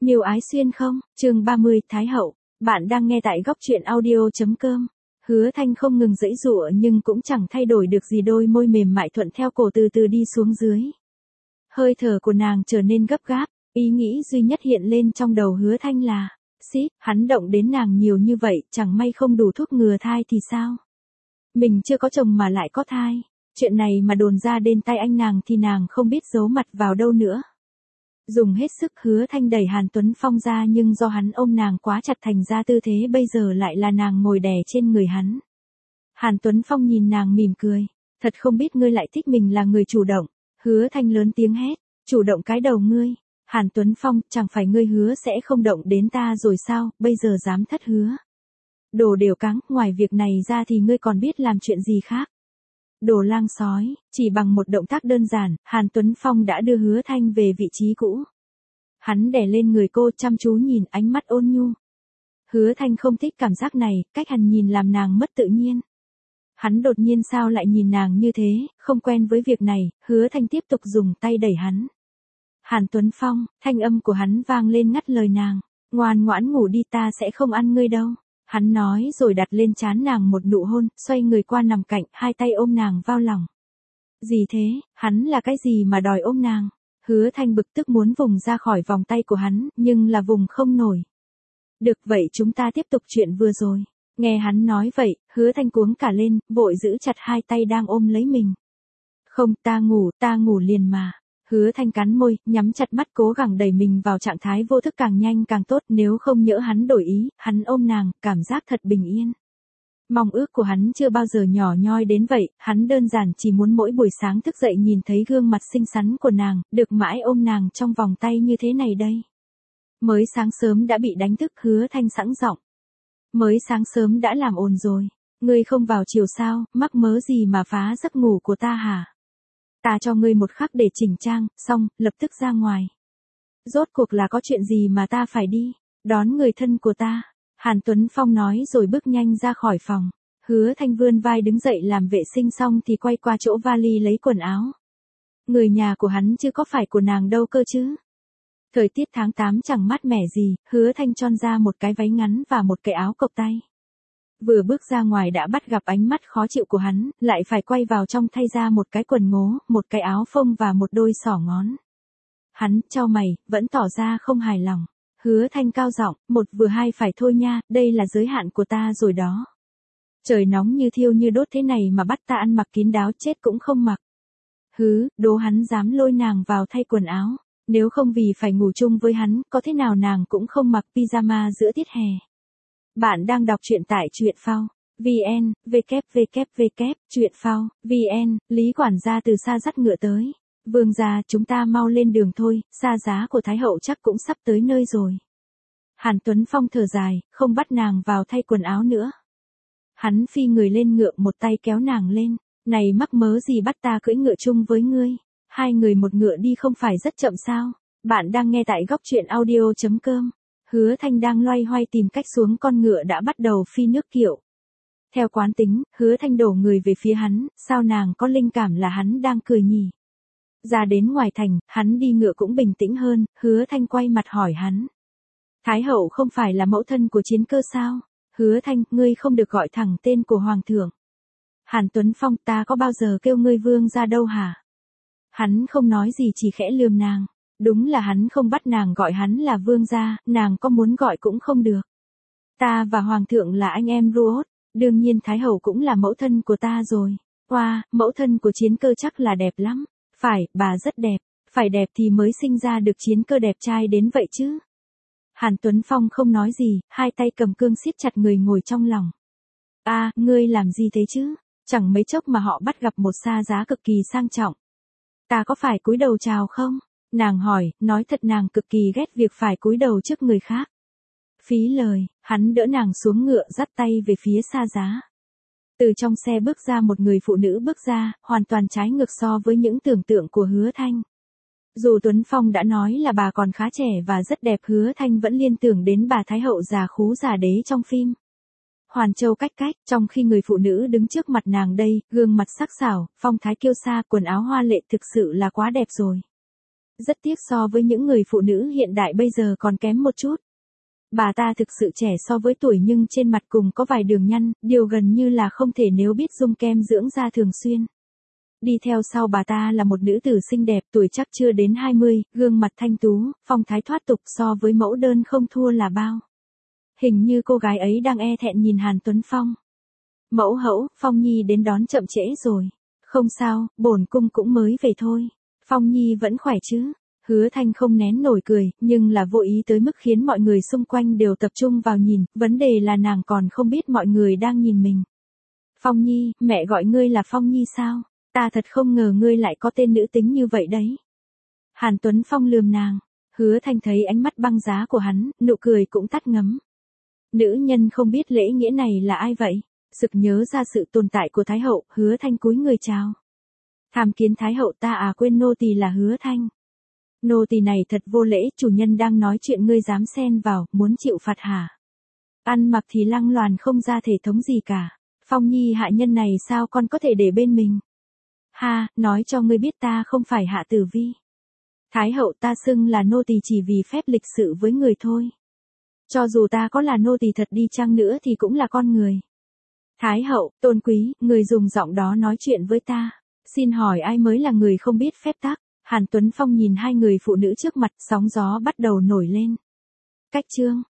Miêu Ái Xuyên không, chương 30, Thái Hậu, bạn đang nghe tại góc truyện audio.com. Hứa Thanh không ngừng giãy giụa nhưng cũng chẳng thay đổi được gì, đôi môi mềm mại thuận theo cổ từ từ đi xuống dưới. Hơi thở của nàng trở nên gấp gáp, ý nghĩ duy nhất hiện lên trong đầu Hứa Thanh là, hắn động đến nàng nhiều như vậy, chẳng may không đủ thuốc ngừa thai thì sao? Mình chưa có chồng mà lại có thai, chuyện này mà đồn ra đến tay anh nàng thì nàng không biết giấu mặt vào đâu nữa. Dùng hết sức Hứa Thanh đẩy Hàn Tuấn Phong ra nhưng do hắn ôm nàng quá chặt thành ra tư thế bây giờ lại là nàng ngồi đè trên người hắn. Hàn Tuấn Phong nhìn nàng mỉm cười, thật không biết ngươi lại thích mình là người chủ động. Hứa Thanh lớn tiếng hét, chủ động cái đầu ngươi. Hàn Tuấn Phong, chẳng phải ngươi hứa sẽ không động đến ta rồi sao, bây giờ dám thất hứa. Đồ đều cáng, ngoài việc này ra thì ngươi còn biết làm chuyện gì khác. Đồ lang sói, chỉ bằng một động tác đơn giản, Hàn Tuấn Phong đã đưa Hứa Thanh về vị trí cũ. Hắn đè lên người cô chăm chú nhìn, ánh mắt ôn nhu. Hứa Thanh không thích cảm giác này, cách hắn nhìn làm nàng mất tự nhiên. Hắn đột nhiên sao lại nhìn nàng như thế, không quen với việc này, Hứa Thanh tiếp tục dùng tay đẩy hắn. Hàn Tuấn Phong, thanh âm của hắn vang lên ngắt lời nàng, ngoan ngoãn ngủ đi, ta sẽ không ăn ngươi đâu. Hắn nói rồi đặt lên trán nàng một nụ hôn, xoay người qua nằm cạnh, hai tay ôm nàng vào lòng. Gì thế, hắn là cái gì mà đòi ôm nàng? Hứa Thanh bực tức muốn vùng ra khỏi vòng tay của hắn, nhưng là vùng không nổi. Được vậy chúng ta tiếp tục chuyện vừa rồi. Nghe hắn nói vậy, Hứa Thanh cuống cả lên, vội giữ chặt hai tay đang ôm lấy mình. Không, ta ngủ liền mà. Hứa Thanh cắn môi, nhắm chặt mắt cố gắng đẩy mình vào trạng thái vô thức càng nhanh càng tốt, nếu không nhỡ hắn đổi ý, hắn ôm nàng, cảm giác thật bình yên. Mong ước của hắn chưa bao giờ nhỏ nhoi đến vậy, hắn đơn giản chỉ muốn mỗi buổi sáng thức dậy nhìn thấy gương mặt xinh xắn của nàng, được mãi ôm nàng trong vòng tay như thế này đây. Mới sáng sớm đã bị đánh thức, Hứa Thanh sẵn giọng. Mới sáng sớm đã làm ồn rồi, ngươi không vào chiều sao, mắc mớ gì mà phá giấc ngủ của ta hả? Ta cho ngươi một khắc để chỉnh trang, xong, lập tức ra ngoài. Rốt cuộc là có chuyện gì mà ta phải đi, đón người thân của ta. Hàn Tuấn Phong nói rồi bước nhanh ra khỏi phòng. Hứa Thanh vươn vai đứng dậy làm vệ sinh xong thì quay qua chỗ vali lấy quần áo. Người nhà của hắn chứ có phải của nàng đâu cơ chứ. Thời tiết tháng 8 chẳng mát mẻ gì, Hứa Thanh chọn ra một cái váy ngắn và một cái áo cộc tay. Vừa bước ra ngoài đã bắt gặp ánh mắt khó chịu của hắn, lại phải quay vào trong thay ra một cái quần ngố, một cái áo phông và một đôi xỏ ngón. Hắn chau mày, vẫn tỏ ra không hài lòng. Hứa Thanh cao giọng, một vừa hai phải thôi nha, đây là giới hạn của ta rồi đó. Trời nóng như thiêu như đốt thế này mà bắt ta ăn mặc kín đáo chết cũng không mặc. Đố hắn dám lôi nàng vào thay quần áo. Nếu không vì phải ngủ chung với hắn, có thế nào nàng cũng không mặc pyjama giữa tiết hè. Bạn đang đọc truyện tại truyện phao. VN, www, truyện phao, VN, Lý quản gia từ xa dắt ngựa tới. Vương gia, chúng ta mau lên đường thôi, xa giá của Thái Hậu chắc cũng sắp tới nơi rồi. Hàn Tuấn Phong thở dài, không bắt nàng vào thay quần áo nữa. Hắn phi người lên ngựa, một tay kéo nàng lên. Này mắc mớ gì bắt ta cưỡi ngựa chung với ngươi? Hai người một ngựa đi không phải rất chậm sao? Bạn đang nghe tại góc truyện audio.com. Hứa Thanh đang loay hoay tìm cách xuống con ngựa đã bắt đầu phi nước kiệu. Theo quán tính, Hứa Thanh đổ người về phía hắn, sao nàng có linh cảm là hắn đang cười nhỉ? Ra đến ngoài thành, hắn đi ngựa cũng bình tĩnh hơn, Hứa Thanh quay mặt hỏi hắn. Thái Hậu không phải là mẫu thân của Chiến Cơ sao? Hứa Thanh, ngươi không được gọi thẳng tên của Hoàng thượng. Hàn Tuấn Phong, ta có bao giờ kêu ngươi vương ra đâu hả? Hắn không nói gì chỉ khẽ lườm nàng. Đúng là hắn không bắt nàng gọi hắn là vương gia, nàng có muốn gọi cũng không được. Ta và Hoàng thượng là anh em ruột, đương nhiên Thái Hậu cũng là mẫu thân của ta rồi. Mẫu thân của Chiến Cơ chắc là đẹp lắm. Phải, bà rất đẹp, phải đẹp thì mới sinh ra được Chiến Cơ đẹp trai đến vậy chứ. Hàn Tuấn Phong không nói gì, hai tay cầm cương siết chặt người ngồi trong lòng. Ngươi làm gì thế chứ? Chẳng mấy chốc mà họ bắt gặp một xa giá cực kỳ sang trọng. Ta có phải cúi đầu chào không? Nàng hỏi, nói thật nàng cực kỳ ghét việc phải cúi đầu trước người khác. Phí lời, hắn đỡ nàng xuống ngựa dắt tay về phía xa giá. Từ trong xe bước ra một người phụ nữ bước ra, hoàn toàn trái ngược so với những tưởng tượng của Hứa Thanh. Dù Tuấn Phong đã nói là bà còn khá trẻ và rất đẹp, Hứa Thanh vẫn liên tưởng đến bà Thái Hậu già khú già đế trong phim Hoàn Châu Cách Cách, trong khi người phụ nữ đứng trước mặt nàng đây, gương mặt sắc sảo, phong thái kiêu sa, quần áo hoa lệ thực sự là quá đẹp rồi. rất tiếc so với những người phụ nữ hiện đại bây giờ còn kém một chút. Bà ta thực sự trẻ so với tuổi nhưng trên mặt cùng có vài đường nhăn, điều gần như là không thể nếu biết dùng kem dưỡng da thường xuyên. Đi theo sau bà ta là một nữ tử xinh đẹp, tuổi chắc chưa đến 20, gương mặt thanh tú, phong thái thoát tục, so với mẫu đơn không thua là bao. Hình như cô gái ấy đang e thẹn nhìn Hàn Tuấn Phong. Mẫu hậu, Phong Nhi đến đón chậm trễ rồi. Không sao, bổn cung cũng mới về thôi. Phong Nhi vẫn khỏe chứ? Hứa Thanh không nén nổi cười, nhưng là vô ý tới mức khiến mọi người xung quanh đều tập trung vào nhìn, vấn đề là nàng còn không biết mọi người đang nhìn mình. Phong Nhi, mẹ gọi ngươi là Phong Nhi sao? Ta thật không ngờ ngươi lại có tên nữ tính như vậy đấy. Hàn Tuấn Phong lườm nàng. Hứa Thanh thấy ánh mắt băng giá của hắn, nụ cười cũng tắt ngấm. Nữ nhân không biết lễ nghĩa này là ai vậy? Sực nhớ ra sự tồn tại của Thái hậu, Hứa Thanh cúi người chào. Tham kiến Thái hậu, ta quên nô tỳ là Hứa Thanh. Nô tỳ này thật vô lễ, chủ nhân đang nói chuyện ngươi dám xen vào, muốn chịu phạt hả? Ăn mặc thì lăng loàn không ra thể thống gì cả. Phong Nhi hạ nhân này sao con có thể để bên mình? Ha, nói cho ngươi biết ta không phải Hạ Tử Vi. Thái hậu, ta xưng là nô tỳ chỉ vì phép lịch sự với người thôi. Cho dù ta có là nô tỳ thật đi chăng nữa thì cũng là con người. Thái hậu, tôn quý, người dùng giọng đó nói chuyện với ta. Xin hỏi ai mới là người không biết phép tắc? Hàn Tuấn Phong nhìn hai người phụ nữ trước mặt, sóng gió bắt đầu nổi lên. Cách chương